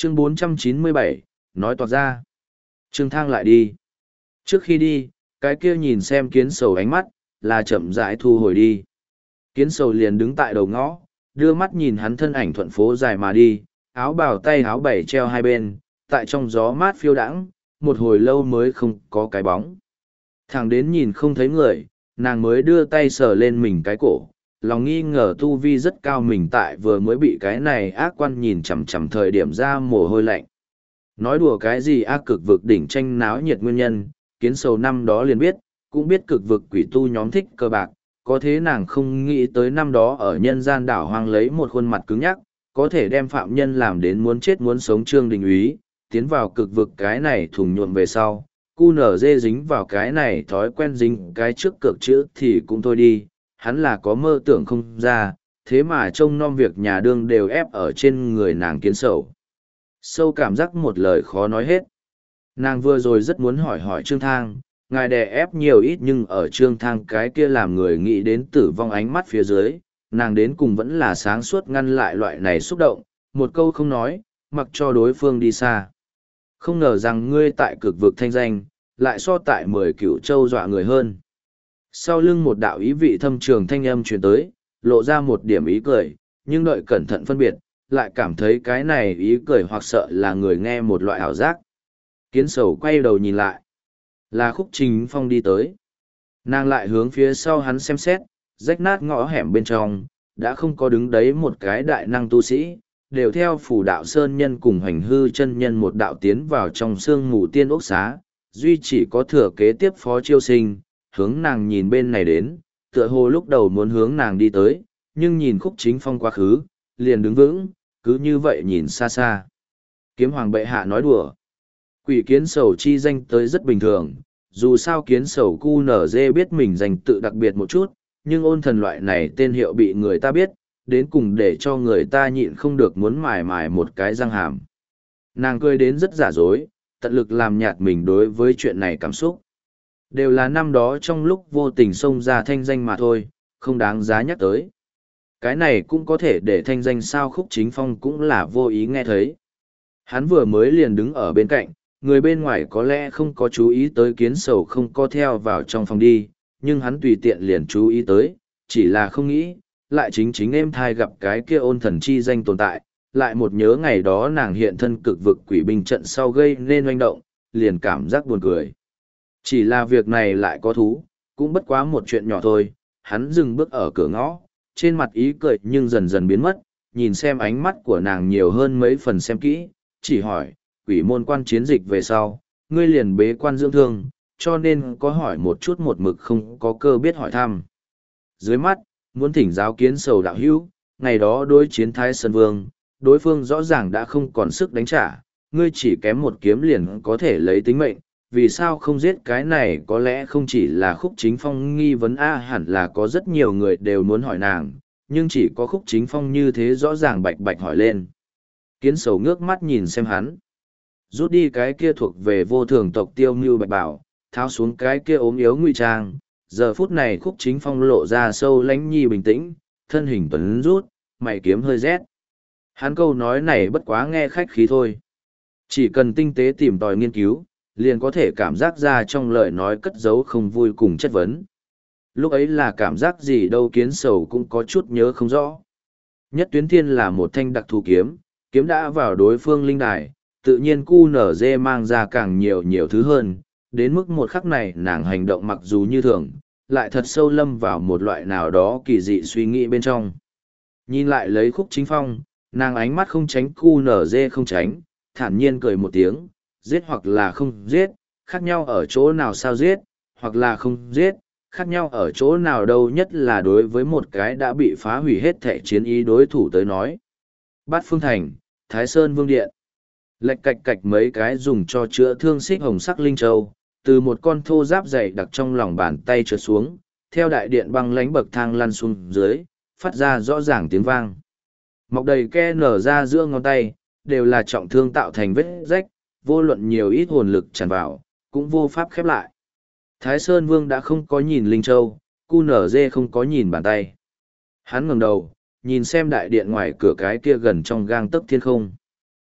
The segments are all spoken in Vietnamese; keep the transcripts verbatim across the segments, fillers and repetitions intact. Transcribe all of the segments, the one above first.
Chương bốn trăm chín mươi bảy, nói toạc ra. Trương Thang lại đi. Trước khi đi, cái kia nhìn xem kiến sầu ánh mắt, là chậm rãi thu hồi đi. Kiến sầu liền đứng tại đầu ngõ, đưa mắt nhìn hắn thân ảnh thuận phố dài mà đi, áo bào tay áo bảy treo hai bên, tại trong gió mát phiêu đãng, một hồi lâu mới không có cái bóng. Thẳng đến nhìn không thấy người, nàng mới đưa tay sờ lên mình cái cổ, lòng nghi ngờ tu vi rất cao mình tại vừa mới bị cái này ác quan nhìn chằm chằm thời điểm ra mồ hôi lạnh. Nói đùa cái gì ác cực vực đỉnh tranh náo nhiệt nguyên nhân, kiến sầu năm đó liền biết, cũng biết cực vực quỷ tu nhóm thích cơ bạc, có thế nàng không nghĩ tới năm đó ở nhân gian đảo hoang lấy một khuôn mặt cứng nhắc, có thể đem phạm nhân làm đến muốn chết muốn sống Trương Đình Úy, tiến vào cực vực cái này thùng nhuộm về sau, cu nở dê dính vào cái này thói quen dính cái trước cược chữ thì cũng thôi đi, hắn là có mơ tưởng không ra, thế mà trông nom việc nhà đương đều ép ở trên người nàng kiến sầu. Sâu cảm giác một lời khó nói hết. Nàng vừa rồi rất muốn hỏi hỏi Trương Thang, ngài đè ép nhiều ít nhưng ở Trương Thang cái kia làm người nghĩ đến tử vong ánh mắt phía dưới, nàng đến cùng vẫn là sáng suốt ngăn lại loại này xúc động, một câu không nói, mặc cho đối phương đi xa. Không ngờ rằng ngươi tại cực vực thanh danh, lại so tại mười cửu châu dọa người hơn. Sau lưng một đạo ý vị thâm trường thanh âm truyền tới, lộ ra một điểm ý cười, nhưng đợi cẩn thận phân biệt, lại cảm thấy cái này ý cười hoặc sợ là người nghe một loại ảo giác. Kiến sầu quay đầu nhìn lại, là Khúc Chính Phong đi tới. Nàng lại hướng phía sau hắn xem xét, rách nát ngõ hẻm bên trong, đã không có đứng đấy một cái đại năng tu sĩ, đều theo phủ đạo sơn nhân cùng hành hư chân nhân một đạo tiến vào trong sương mù tiên ốc xá, duy chỉ có thừa kế tiếp phó chiêu sinh, hướng nàng nhìn bên này đến, tựa hồ lúc đầu muốn hướng nàng đi tới, nhưng nhìn Khúc Chính Phong quá khứ, liền đứng vững, cứ như vậy nhìn xa xa. Kiếm hoàng bệ hạ nói đùa. Quỷ kiến sầu chi danh tới rất bình thường, dù sao kiến sầu cu nở dê biết mình danh tự đặc biệt một chút, nhưng ôn thần loại này tên hiệu bị người ta biết, đến cùng để cho người ta nhịn không được muốn mài mài một cái răng hàm. Nàng cười đến rất giả dối, tận lực làm nhạt mình đối với chuyện này cảm xúc. Đều là năm đó trong lúc vô tình xông ra thanh danh mà thôi, không đáng giá nhắc tới. Cái này cũng có thể để thanh danh sao Khúc Chính Phong cũng là vô ý nghe thấy. Hắn vừa mới liền đứng ở bên cạnh, người bên ngoài có lẽ không có chú ý tới kiến sầu không có theo vào trong phòng đi, nhưng hắn tùy tiện liền chú ý tới, chỉ là không nghĩ, lại chính chính em thai gặp cái kia ôn thần chi danh tồn tại, lại một nhớ ngày đó nàng hiện thân cực vực quỷ binh trận sau gây nên oanh động, liền cảm giác buồn cười. Chỉ là việc này lại có thú, cũng bất quá một chuyện nhỏ thôi, hắn dừng bước ở cửa ngõ, trên mặt ý cười nhưng dần dần biến mất, nhìn xem ánh mắt của nàng nhiều hơn mấy phần xem kỹ, chỉ hỏi, quỷ môn quan chiến dịch về sau, ngươi liền bế quan dưỡng thương, cho nên có hỏi một chút một mực không có cơ biết hỏi thăm. Dưới mắt, muốn thỉnh giáo kiến sầu đạo hữu, ngày đó đối chiến Thái Sơn Vương, đối phương rõ ràng đã không còn sức đánh trả, ngươi chỉ kém một kiếm liền có thể lấy tính mệnh, vì sao không giết cái này có lẽ không chỉ là Khúc Chính Phong nghi vấn a hẳn là có rất nhiều người đều muốn hỏi nàng, nhưng chỉ có Khúc Chính Phong như thế rõ ràng bạch bạch hỏi lên. Kiến sầu ngước mắt nhìn xem hắn. Rút đi cái kia thuộc về vô thường tộc Tiêu Mưu Bạch Bảo, tháo xuống cái kia ốm yếu ngụy trang. Giờ phút này Khúc Chính Phong lộ ra sâu lánh nhi bình tĩnh, thân hình tuấn rút, mày kiếm hơi rét. Hắn câu nói này bất quá nghe khách khí thôi. Chỉ cần tinh tế tìm tòi nghiên cứu, liền có thể cảm giác ra trong lời nói cất giấu không vui cùng chất vấn. Lúc ấy là cảm giác gì đâu kiến sầu cũng có chút nhớ không rõ. Nhất tuyến thiên là một thanh đặc thù kiếm, kiếm đã vào đối phương linh đài, tự nhiên cu nở dê mang ra càng nhiều nhiều thứ hơn, đến mức một khắc này nàng hành động mặc dù như thường, lại thật sâu lâm vào một loại nào đó kỳ dị suy nghĩ bên trong. Nhìn lại lấy Khúc Chính Phong, nàng ánh mắt không tránh cu nở dê không tránh, thản nhiên cười một tiếng, giết hoặc là không giết, khác nhau ở chỗ nào sao giết, hoặc là không giết, khác nhau ở chỗ nào đâu nhất là đối với một cái đã bị phá hủy hết thể chiến ý đối thủ tới nói. Bát Phương Thành, Thái Sơn Vương Điện. Lệch cạch cạch mấy cái dùng cho chữa thương xích hồng sắc linh châu, từ một con thô giáp dày đặc trong lòng bàn tay trượt xuống, theo đại điện băng lánh bậc thang lăn xuống dưới, phát ra rõ ràng tiếng vang. Mọc đầy ke nở ra giữa ngón tay, đều là trọng thương tạo thành vết rách, vô luận nhiều ít hồn lực tràn vào, cũng vô pháp khép lại. Thái Sơn Vương đã không có nhìn linh châu, cu nở dê không có nhìn bàn tay. Hắn ngẩng đầu, nhìn xem đại điện ngoài cửa cái kia gần trong gang tấc thiên không.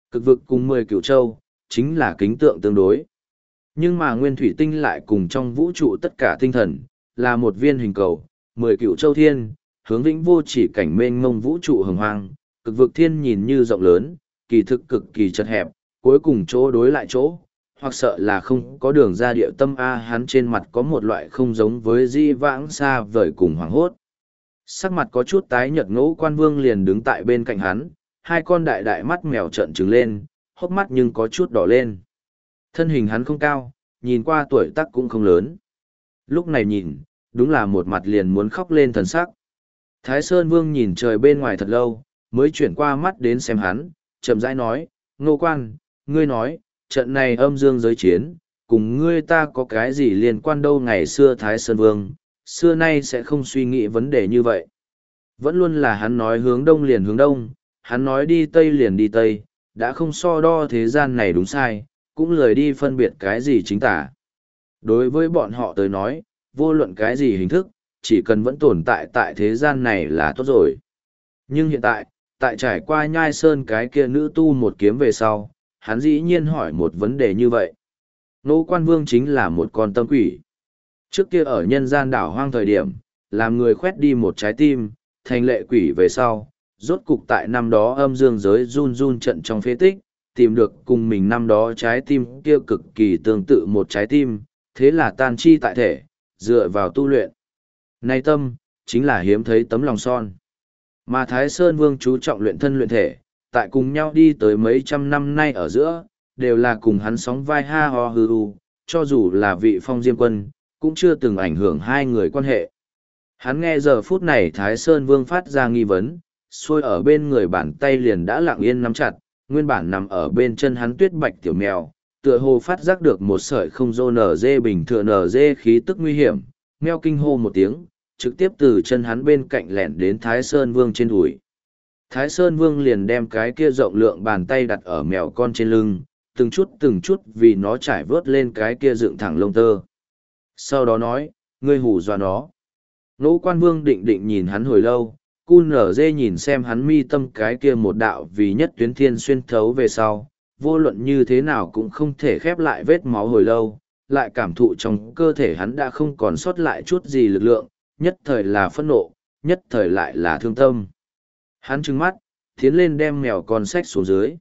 Cực vực cùng mười cửu châu, chính là kính tượng tương đối. Nhưng mà nguyên thủy tinh lại cùng trong vũ trụ tất cả tinh thần, là một viên hình cầu, mười cửu châu thiên, hướng vĩnh vô chỉ cảnh mênh mông vũ trụ hồng hoang, cực vực thiên nhìn như rộng lớn, kỳ thực cực kỳ chật hẹp, cuối cùng chỗ đối lại chỗ, hoặc sợ là không có đường ra địa tâm A hắn trên mặt có một loại không giống với di vãng xa vời cùng hoàng hốt. Sắc mặt có chút tái nhợt Ngũ Quan Vương liền đứng tại bên cạnh hắn, hai con đại đại mắt mèo trợn trừng lên, hốc mắt nhưng có chút đỏ lên. Thân hình hắn không cao, nhìn qua tuổi tác cũng không lớn. Lúc này nhìn, đúng là một mặt liền muốn khóc lên thần sắc. Thái Sơn Vương nhìn trời bên ngoài thật lâu, mới chuyển qua mắt đến xem hắn, chậm rãi nói, Ngô Quan, ngươi nói, trận này âm dương giới chiến, cùng ngươi ta có cái gì liên quan đâu ngày xưa Thái Sơn Vương, xưa nay sẽ không suy nghĩ vấn đề như vậy. Vẫn luôn là hắn nói hướng đông liền hướng đông, hắn nói đi tây liền đi tây, đã không so đo thế gian này đúng sai, cũng lười đi phân biệt cái gì chính tả. Đối với bọn họ tới nói, vô luận cái gì hình thức, chỉ cần vẫn tồn tại tại thế gian này là tốt rồi. Nhưng hiện tại, tại trải qua nhai sơn cái kia nữ tu một kiếm về sau, hắn dĩ nhiên hỏi một vấn đề như vậy. Ngũ Quan Vương chính là một con tâm quỷ. Trước kia ở nhân gian đảo hoang thời điểm, làm người khoét đi một trái tim, thành lệ quỷ về sau, rốt cục tại năm đó âm dương giới run run trận trong phế tích, tìm được cùng mình năm đó trái tim kia cực kỳ tương tự một trái tim, thế là tan chi tại thể, dựa vào tu luyện. Này tâm, chính là hiếm thấy tấm lòng son. Mà Thái Sơn Vương chú trọng luyện thân luyện thể, tại cùng nhau đi tới mấy trăm năm nay ở giữa, đều là cùng hắn sóng vai ha ho hư u, cho dù là vị phong diêm quân, cũng chưa từng ảnh hưởng hai người quan hệ. Hắn nghe giờ phút này Thái Sơn Vương phát ra nghi vấn, xuôi ở bên người bàn tay liền đã lặng yên nắm chặt, nguyên bản nằm ở bên chân hắn tuyết bạch tiểu mèo, tựa hồ phát giác được một sợi không dô nở dê bình thường nở dê khí tức nguy hiểm, meo kinh hô một tiếng, trực tiếp từ chân hắn bên cạnh lẻn đến Thái Sơn Vương trên đùi. Thái Sơn Vương liền đem cái kia rộng lượng bàn tay đặt ở mèo con trên lưng, từng chút từng chút vì nó trải vớt lên cái kia dựng thẳng lông tơ. Sau đó nói, ngươi hù dọa nó. Ngũ Quan Vương định định nhìn hắn hồi lâu, cu nở dê nhìn xem hắn mi tâm cái kia một đạo vì nhất tuyến thiên xuyên thấu về sau, vô luận như thế nào cũng không thể khép lại vết máu hồi lâu, lại cảm thụ trong cơ thể hắn đã không còn sót lại chút gì lực lượng, nhất thời là phẫn nộ, nhất thời lại là thương tâm. Hắn trừng mắt, tiến lên đem mèo con xách xuống dưới.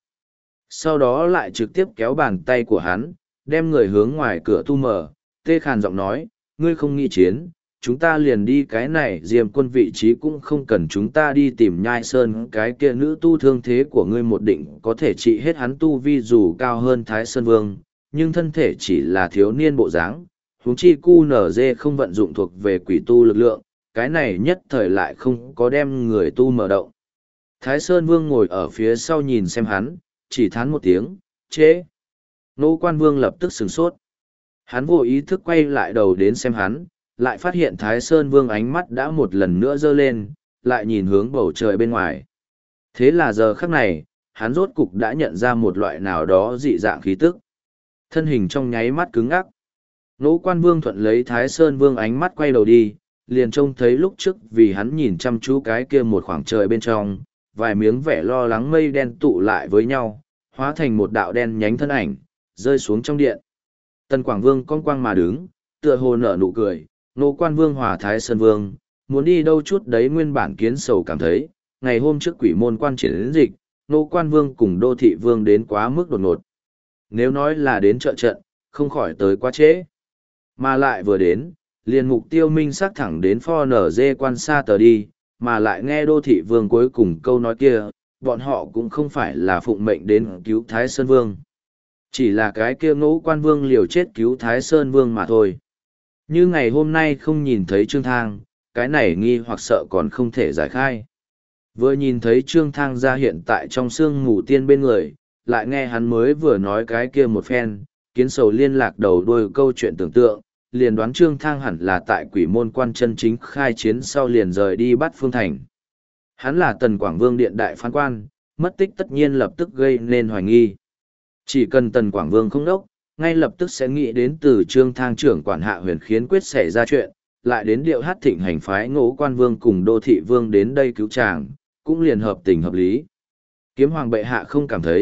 Sau đó lại trực tiếp kéo bàn tay của hắn, đem người hướng ngoài cửa tu mở, tê khàn giọng nói, ngươi không nghĩ chiến, chúng ta liền đi cái này diêm quân vị trí cũng không cần chúng ta đi tìm nhai sơn cái kia nữ tu thương thế của ngươi một định có thể trị hết hắn tu vi dù cao hơn Thái Sơn Vương, nhưng thân thể chỉ là thiếu niên bộ dáng, huống chi cu nở dê không vận dụng thuộc về quỷ tu lực lượng, cái này nhất thời lại không có đem người tu mở động. Thái Sơn Vương ngồi ở phía sau nhìn xem hắn, chỉ thán một tiếng, chế. Ngũ Quan Vương lập tức sửng sốt. Hắn vô ý thức quay lại đầu đến xem hắn, lại phát hiện Thái Sơn Vương ánh mắt đã một lần nữa dơ lên, lại nhìn hướng bầu trời bên ngoài. Thế là giờ khắc này, hắn rốt cục đã nhận ra một loại nào đó dị dạng khí tức. Thân hình trong nháy mắt cứng ngắc. Ngũ Quan Vương thuận lấy Thái Sơn Vương ánh mắt quay đầu đi, liền trông thấy lúc trước vì hắn nhìn chăm chú cái kia một khoảng trời bên trong, vài miếng vẻ lo lắng mây đen tụ lại với nhau, hóa thành một đạo đen nhánh thân ảnh, rơi xuống trong điện. Tần Quảng Vương cong quang mà đứng, tựa hồ nở nụ cười, Ngũ Quan Vương hòa Thái Sơn Vương, muốn đi đâu chút đấy nguyên bản kiến sầu cảm thấy, ngày hôm trước quỷ môn quan triển đến dịch, Ngũ Quan Vương cùng Đô Thị Vương đến quá mức đột ngột. Nếu nói là đến trợ trận, không khỏi tới quá trễ. Mà lại vừa đến, liền mục tiêu minh xác thẳng đến pho nở dê quan xa tờ đi, mà lại nghe Đô Thị Vương cuối cùng câu nói kia, bọn họ cũng không phải là phụng mệnh đến cứu Thái Sơn Vương. Chỉ là cái kia Ngũ Quan Vương liều chết cứu Thái Sơn Vương mà thôi. Như ngày hôm nay không nhìn thấy Trương Thang, cái này nghi hoặc sợ còn không thể giải khai. Vừa nhìn thấy Trương Thang ra hiện tại trong sương mù tiên bên người, lại nghe hắn mới vừa nói cái kia một phen, kiến sầu liên lạc đầu đuôi câu chuyện tưởng tượng, liền đoán Trương Thang hẳn là tại quỷ môn quan chân chính khai chiến sau liền rời đi bắt Phương Thành. Hắn là Tần Quảng Vương điện đại phán quan, mất tích tất nhiên lập tức gây nên hoài nghi. Chỉ cần Tần Quảng Vương không đốc, ngay lập tức sẽ nghĩ đến từ Trương Thang trưởng quản hạ huyền khiến quyết xảy ra chuyện, lại đến điệu hát thịnh hành phái Ngũ Quan Vương cùng Đô Thị Vương đến đây cứu chàng, cũng liền hợp tình hợp lý. Kiếm Hoàng bệ hạ không cảm thấy,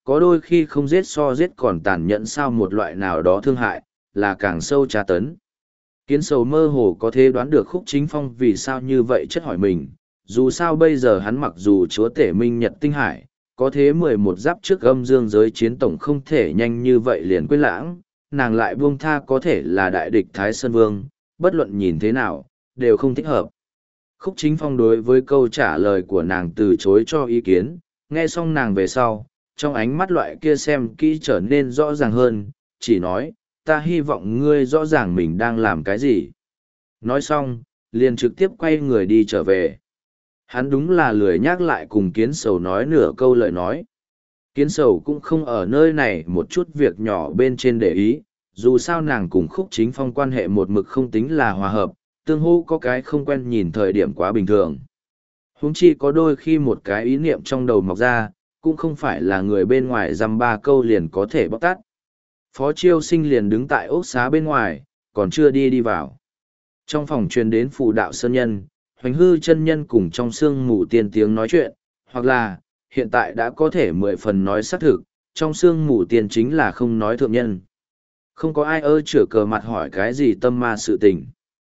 có đôi khi không giết so giết còn tàn nhẫn sao một loại nào đó thương hại, là càng sâu tra tấn. Kiến sầu mơ hồ có thể đoán được Khúc Chính Phong vì sao như vậy chất hỏi mình, dù sao bây giờ hắn mặc dù chúa tể minh nhật tinh hải, có thế mười một giáp trước âm dương giới chiến tổng không thể nhanh như vậy liền quên lãng, nàng lại buông tha có thể là đại địch Thái Sơn Vương, bất luận nhìn thế nào, đều không thích hợp. Khúc Chính Phong đối với câu trả lời của nàng từ chối cho ý kiến, nghe xong nàng về sau, trong ánh mắt loại kia xem kỹ trở nên rõ ràng hơn, chỉ nói, ta hy vọng ngươi rõ ràng mình đang làm cái gì. Nói xong, liền trực tiếp quay người đi trở về. Hắn đúng là lười nhắc lại cùng kiến sầu nói nửa câu lời nói. Kiến sầu cũng không ở nơi này một chút việc nhỏ bên trên để ý, dù sao nàng cùng Khúc Chính Phong quan hệ một mực không tính là hòa hợp, tương hô có cái không quen nhìn thời điểm quá bình thường. Huống chi có đôi khi một cái ý niệm trong đầu mọc ra, cũng không phải là người bên ngoài dăm ba câu liền có thể bóc tát. Phó Chiêu Sinh liền đứng tại ốc xá bên ngoài, còn chưa đi đi vào. Trong phòng truyền đến phù đạo sơn nhân, hoành hư chân nhân cùng trong sương mù tiên tiếng nói chuyện, hoặc là, hiện tại đã có thể mười phần nói xác thực, trong sương mù tiên chính là không nói thượng nhân. Không có ai ơ chửa cờ mặt hỏi cái gì tâm ma sự tình.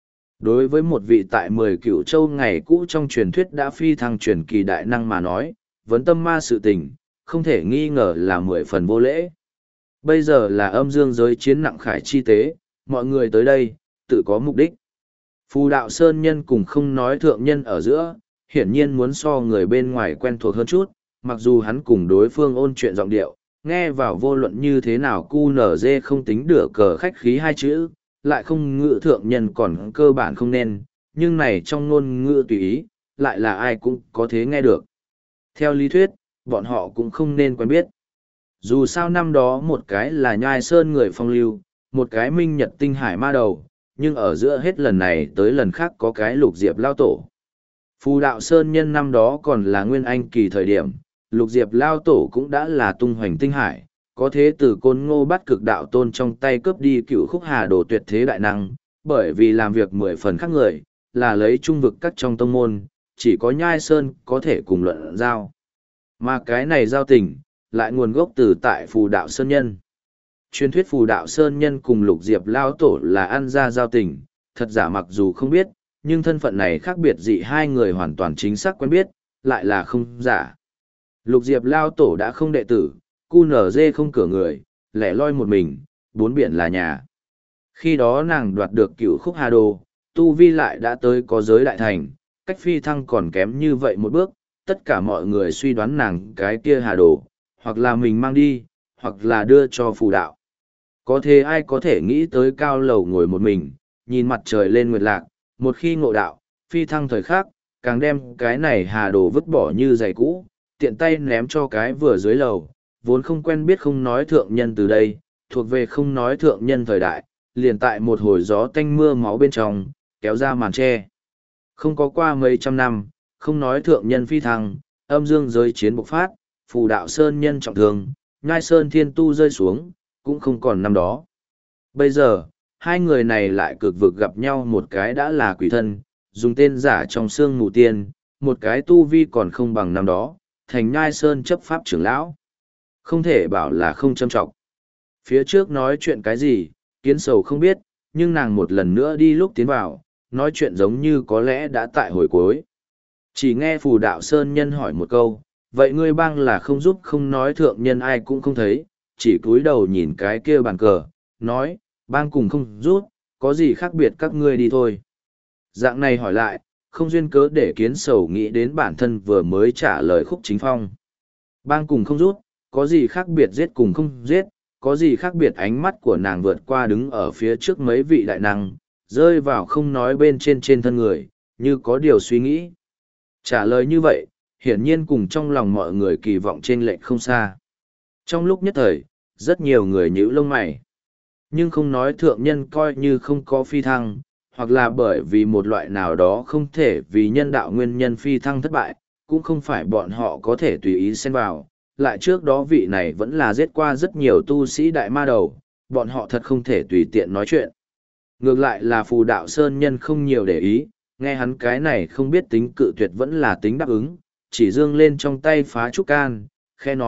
Đối với một vị tại mười cựu châu ngày cũ trong truyền thuyết đã phi thăng truyền kỳ đại năng mà nói, vấn tâm ma sự tình, không thể nghi ngờ là mười phần vô lễ. Bây giờ là âm dương giới chiến nặng khải chi tế, mọi người tới đây, tự có mục đích. Phù đạo sơn nhân cùng không nói thượng nhân ở giữa, hiển nhiên muốn so người bên ngoài quen thuộc hơn chút, mặc dù hắn cùng đối phương ôn chuyện giọng điệu, nghe vào vô luận như thế nào cu nở dê không tính được cờ khách khí hai chữ, lại không ngữ thượng nhân còn cơ bản không nên, nhưng này trong ngôn ngữ tùy ý, lại là ai cũng có thể nghe được. Theo lý thuyết, bọn họ cũng không nên quen biết. Dù sao năm đó một cái là nhai sơn người phong lưu, một cái minh nhật tinh hải ma đầu, nhưng ở giữa hết lần này tới lần khác có cái lục diệp lao tổ. Phù đạo sơn nhân năm đó còn là nguyên anh kỳ thời điểm, lục diệp lao tổ cũng đã là tung hoành tinh hải, có thế từ côn ngô bắt cực đạo tôn trong tay cướp đi cựu khúc hà đồ tuyệt thế đại năng, bởi vì làm việc mười phần khác người, là lấy trung vực các trong tông môn, chỉ có nhai sơn có thể cùng luận giao. Mà cái này giao tình, lại nguồn gốc từ tại phù đạo sơn nhân. Truyền thuyết phù đạo sơn nhân cùng lục diệp lao tổ là ăn ra giao tình, thật giả mặc dù không biết, nhưng thân phận này khác biệt dị hai người hoàn toàn chính xác quen biết, lại là không giả. Lục diệp lao tổ đã không đệ tử, cu nở dê không cửa người, lẻ loi một mình, bốn biển là nhà. Khi đó nàng đoạt được cựu khúc hà đồ, tu vi lại đã tới có giới đại thành, cách phi thăng còn kém như vậy một bước, tất cả mọi người suy đoán nàng cái kia hà đồ, hoặc là mình mang đi, hoặc là đưa cho phù đạo. Có thể ai có thể nghĩ tới cao lầu ngồi một mình, nhìn mặt trời lên nguyệt lạc, một khi ngộ đạo, phi thăng thời khắc, càng đem cái này hà đồ vứt bỏ như giày cũ, tiện tay ném cho cái vừa dưới lầu, vốn không quen biết không nói thượng nhân từ đây, thuộc về không nói thượng nhân thời đại, liền tại một hồi gió tanh mưa máu bên trong, kéo ra màn tre. Không có qua mấy trăm năm, không nói thượng nhân phi thăng, âm dương giới chiến bộc phát, phù đạo sơn nhân trọng thương, nhai sơn thiên tu rơi xuống, cũng không còn năm đó. Bây giờ, hai người này lại cực vực gặp nhau, một cái đã là quỷ thân, dùng tên giả trong xương mù tiên, một cái tu vi còn không bằng năm đó, thành nhai sơn chấp pháp trưởng lão. Không thể bảo là không châm trọng. Phía trước nói chuyện cái gì, kiến sầu không biết, nhưng nàng một lần nữa đi lúc tiến vào, nói chuyện giống như có lẽ đã tại hồi cuối. Chỉ nghe phù đạo sơn nhân hỏi một câu, vậy ngươi bang là không giúp không nói thượng nhân ai cũng không thấy, chỉ cúi đầu nhìn cái kia bàn cờ, nói, bang cùng không giúp, có gì khác biệt các ngươi đi thôi. Dạng này hỏi lại, không duyên cớ để kiến sầu nghĩ đến bản thân vừa mới trả lời Khúc Chính Phong. Bang cùng không giúp, có gì khác biệt giết cùng không giết, có gì khác biệt ánh mắt của nàng vượt qua đứng ở phía trước mấy vị đại năng, rơi vào không nói bên trên trên thân người, như có điều suy nghĩ. Trả lời như vậy, hiển nhiên cùng trong lòng mọi người kỳ vọng trên lệch không xa. Trong lúc nhất thời, rất nhiều người nhíu lông mày. Nhưng không nói thượng nhân coi như không có phi thăng, hoặc là bởi vì một loại nào đó không thể vì nhân đạo nguyên nhân phi thăng thất bại, cũng không phải bọn họ có thể tùy ý xen vào. Lại trước đó vị này vẫn là giết qua rất nhiều tu sĩ đại ma đầu, bọn họ thật không thể tùy tiện nói chuyện. Ngược lại là phù đạo sơn nhân không nhiều để ý, nghe hắn cái này không biết tính cự tuyệt vẫn là tính đáp ứng, chỉ dương lên trong tay phá trúc can, khe nói,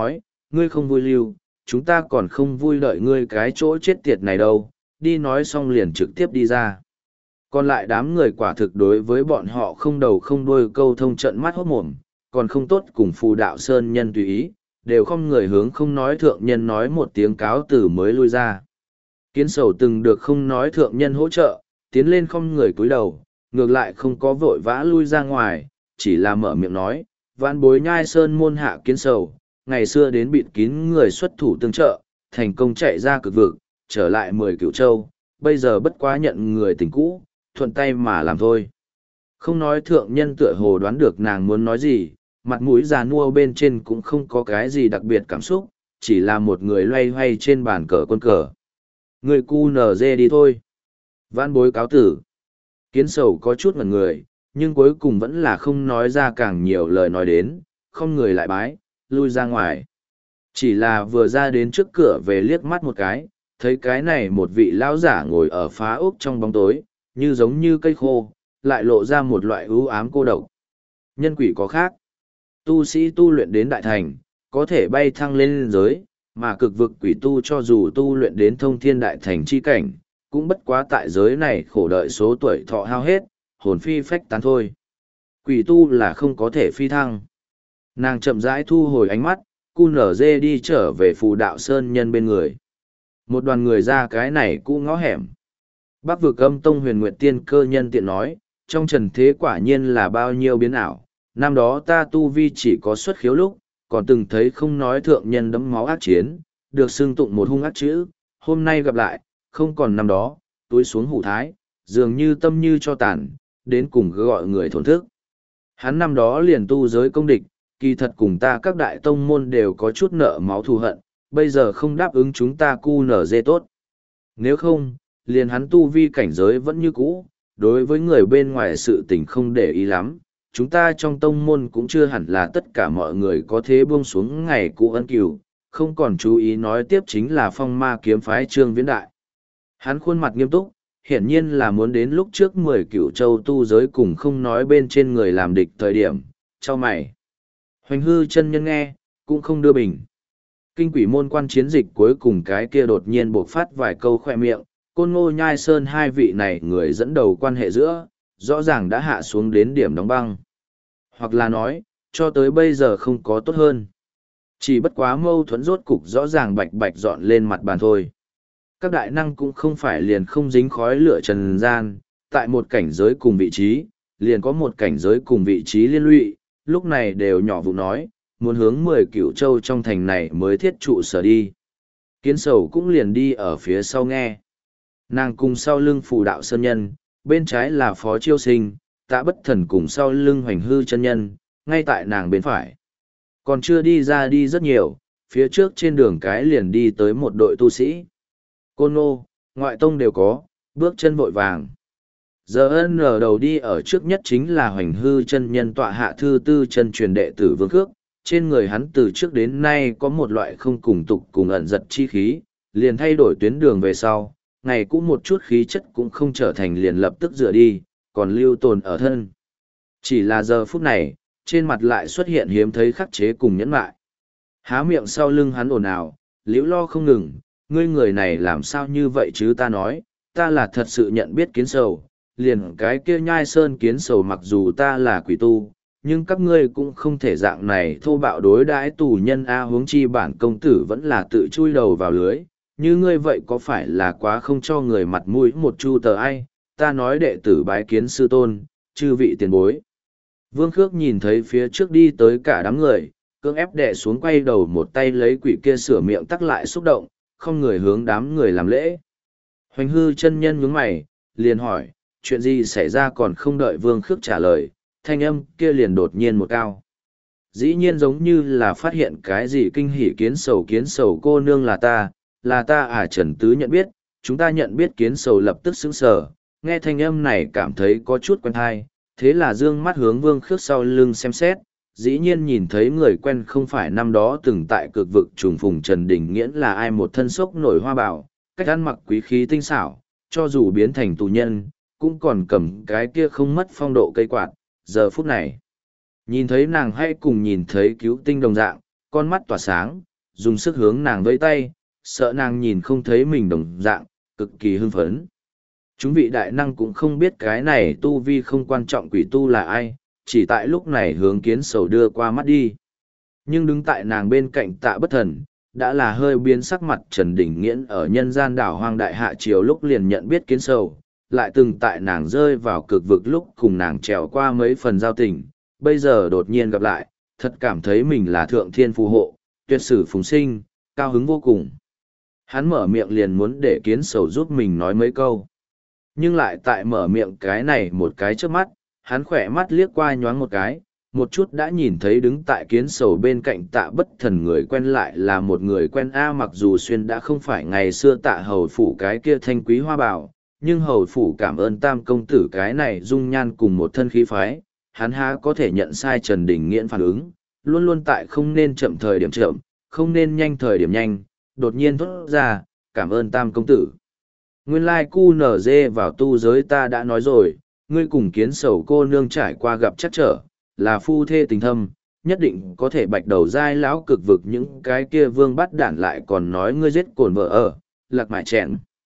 ngươi không vui lưu, chúng ta còn không vui đợi ngươi cái chỗ chết tiệt này đâu, đi nói xong liền trực tiếp đi ra. Còn lại đám người quả thực đối với bọn họ không đầu không đuôi câu thông trận mắt hốt mồm, còn không tốt cùng phù đạo sơn nhân tùy ý, đều không người hướng không nói thượng nhân nói một tiếng cáo từ mới lui ra. Kiến sầu từng được không nói thượng nhân hỗ trợ, tiến lên không người cúi đầu, ngược lại không có vội vã lui ra ngoài, chỉ là mở miệng nói, vãn bối nhai sơn môn hạ kiến sầu, ngày xưa đến bịt kín người xuất thủ tương trợ, thành công chạy ra cực vực, trở lại mười cửu châu, bây giờ bất quá nhận người tình cũ, thuận tay mà làm thôi. Không nói thượng nhân tựa hồ đoán được nàng muốn nói gì, mặt mũi già nua bên trên cũng không có cái gì đặc biệt cảm xúc, chỉ là một người loay hoay trên bàn cờ quân cờ. Người cu nở dê đi thôi. Vãn bối cáo tử. Kiến sầu có chút ngẩn người, nhưng cuối cùng vẫn là không nói ra càng nhiều lời nói đến, không người lại bái, lui ra ngoài. Chỉ là vừa ra đến trước cửa về liếc mắt một cái, thấy cái này một vị lão giả ngồi ở phá ốc trong bóng tối, như giống như cây khô, lại lộ ra một loại ưu ám cô độc. Nhân quỷ có khác. Tu sĩ tu luyện đến đại thành, có thể bay thăng lên liên giới, mà cực vực quỷ tu cho dù tu luyện đến thông thiên đại thành chi cảnh, cũng bất quá tại giới này khổ đợi số tuổi thọ hao hết, hồn phi phách tán thôi. Quỷ tu là không có thể phi thăng. Nàng chậm rãi thu hồi ánh mắt, cu nở dê đi trở về phù đạo sơn nhân bên người. Một đoàn người ra cái này cũ ngõ hẻm. Bắc vực âm tông huyền nguyệt tiên cơ nhân tiện nói, trong trần thế quả nhiên là bao nhiêu biến ảo. Năm đó ta tu vi chỉ có xuất khiếu lúc, còn từng thấy không nói thượng nhân đấm máu ác chiến, được xưng tụng một hung ác chữ. Hôm nay gặp lại, không còn năm đó, túi xuống hủ thái, dường như tâm như cho tàn, đến cùng gọi người thổn thức. Hắn năm đó liền tu giới công địch, kỳ thật cùng ta các đại tông môn đều có chút nợ máu thù hận, bây giờ không đáp ứng chúng ta cu nở dê tốt. Nếu không, liền hắn tu vi cảnh giới vẫn như cũ, đối với người bên ngoài sự tình không để ý lắm, chúng ta trong tông môn cũng chưa hẳn là tất cả mọi người có thế buông xuống ngày cũ ân cửu, không còn chú ý nói tiếp chính là phong ma kiếm phái Trương Viễn Đại. Hắn khuôn mặt nghiêm túc, hiển nhiên là muốn đến lúc trước mười cửu châu tu giới cùng không nói bên trên người làm địch thời điểm, cho mày. Hoành hư chân nhân nghe, cũng không đưa bình. Kinh quỷ môn quan chiến dịch cuối cùng cái kia đột nhiên bộc phát vài câu khoe miệng, Côn Ngô Nhai Sơn hai vị này người dẫn đầu quan hệ giữa, rõ ràng đã hạ xuống đến điểm đóng băng. Hoặc là nói, cho tới bây giờ không có tốt hơn. Chỉ bất quá mâu thuẫn rốt cục rõ ràng bạch bạch dọn lên mặt bàn thôi. Các đại năng cũng không phải liền không dính khói lửa trần gian, tại một cảnh giới cùng vị trí, liền có một cảnh giới cùng vị trí liên lụy, lúc này đều nhỏ vụ nói, muốn hướng mười cửu châu trong thành này mới thiết trụ sở đi. Kiến sầu cũng liền đi ở phía sau nghe. Nàng cùng sau lưng phù đạo sơn nhân, bên trái là phó chiêu sinh, tạ bất thần cùng sau lưng hoành hư chân nhân, ngay tại nàng bên phải. Còn chưa đi ra đi rất nhiều, phía trước trên đường cái liền đi tới một đội tu sĩ. Côn Ngô, ngoại tông đều có, bước chân vội vàng. Giờ ân ở đầu đi ở trước nhất chính là hoành hư chân nhân tọa hạ thư tư chân truyền đệ tử Vương Khước. Trên người hắn từ trước đến nay có một loại không cùng tục cùng ẩn giật chi khí, liền thay đổi tuyến đường về sau, ngày cũng một chút khí chất cũng không trở thành liền lập tức rửa đi, còn lưu tồn ở thân. Chỉ là giờ phút này, trên mặt lại xuất hiện hiếm thấy khắc chế cùng nhẫn mại. Há miệng sau lưng hắn ồn ào, liễu lo không ngừng, ngươi người này làm sao như vậy chứ, ta nói, ta là thật sự nhận biết kiến sầu, liền cái kia nhai sơn kiến sầu mặc dù ta là quỷ tu, nhưng các ngươi cũng không thể dạng này thô bạo đối đãi tù nhân a, huống chi bản công tử vẫn là tự chui đầu vào lưới, như ngươi vậy có phải là quá không cho người mặt mũi một chu tờ ai, ta nói đệ tử bái kiến sư tôn, chư vị tiền bối. Vương Khước nhìn thấy phía trước đi tới cả đám người, cưỡng ép đệ xuống quay đầu một tay lấy quỷ kia sửa miệng tắc lại xúc động, không người hướng đám người làm lễ. Hoành hư chân nhân nhướng mày, liền hỏi, chuyện gì xảy ra, còn không đợi Vương Khước trả lời, thanh âm kia liền đột nhiên một cao. Dĩ nhiên giống như là phát hiện cái gì kinh hỉ, kiến sầu kiến sầu cô nương là ta, là ta à. Trần Tứ nhận biết, chúng ta nhận biết. Kiến sầu lập tức sững sờ, nghe thanh âm này cảm thấy có chút quen thai, thế là dương mắt hướng Vương Khước sau lưng xem xét, dĩ nhiên nhìn thấy người quen không phải năm đó từng tại cực vực trùng phùng Trần Đình Nghiễn là ai, một thân sốc nổi hoa bào, cách ăn mặc quý khí tinh xảo, cho dù biến thành tù nhân, cũng còn cầm cái kia không mất phong độ cây quạt. Giờ phút này, nhìn thấy nàng hay cùng nhìn thấy cứu tinh đồng dạng, con mắt tỏa sáng, dùng sức hướng nàng vẫy tay, sợ nàng nhìn không thấy mình đồng dạng, cực kỳ hưng phấn. Chúng vị đại năng cũng không biết cái này tu vi không quan trọng quỷ tu là ai, chỉ tại lúc này hướng kiến sầu đưa qua mắt đi. Nhưng đứng tại nàng bên cạnh tạ bất thần, đã là hơi biến sắc mặt Trần Đình Nghiễn ở nhân gian đảo hoang đại hạ triều lúc liền nhận biết kiến sầu, lại từng tại nàng rơi vào cực vực lúc cùng nàng trèo qua mấy phần giao tình, bây giờ đột nhiên gặp lại, thật cảm thấy mình là thượng thiên phù hộ, tuyệt sử phùng sinh, cao hứng vô cùng. Hắn mở miệng liền muốn để kiến sầu giúp mình nói mấy câu. Nhưng lại tại mở miệng cái này một cái trước mắt, hắn khỏe mắt liếc qua nhoáng một cái, một chút đã nhìn thấy đứng tại kiến sầu bên cạnh tạ bất thần người quen lại là một người quen A, mặc dù xuyên đã không phải ngày xưa tạ hầu phủ cái kia thanh quý hoa bảo, nhưng hầu phủ cảm ơn tam công tử cái này dung nhan cùng một thân khí phái, hắn há có thể nhận sai Trần Đình Nghiễn phản ứng, luôn luôn tại không nên chậm thời điểm chậm, không nên nhanh thời điểm nhanh, đột nhiên thốt ra, cảm ơn tam công tử. Nguyên lai cu nở dê vào tu giới ta đã nói rồi, ngươi cùng kiến sầu cô nương trải qua gặp chắc trở, là phu thê tình thâm, nhất định có thể bạch đầu dai lão cực vực những cái kia vương bắt đản lại còn nói ngươi giết cồn vợ ở, lạc mại chẹn,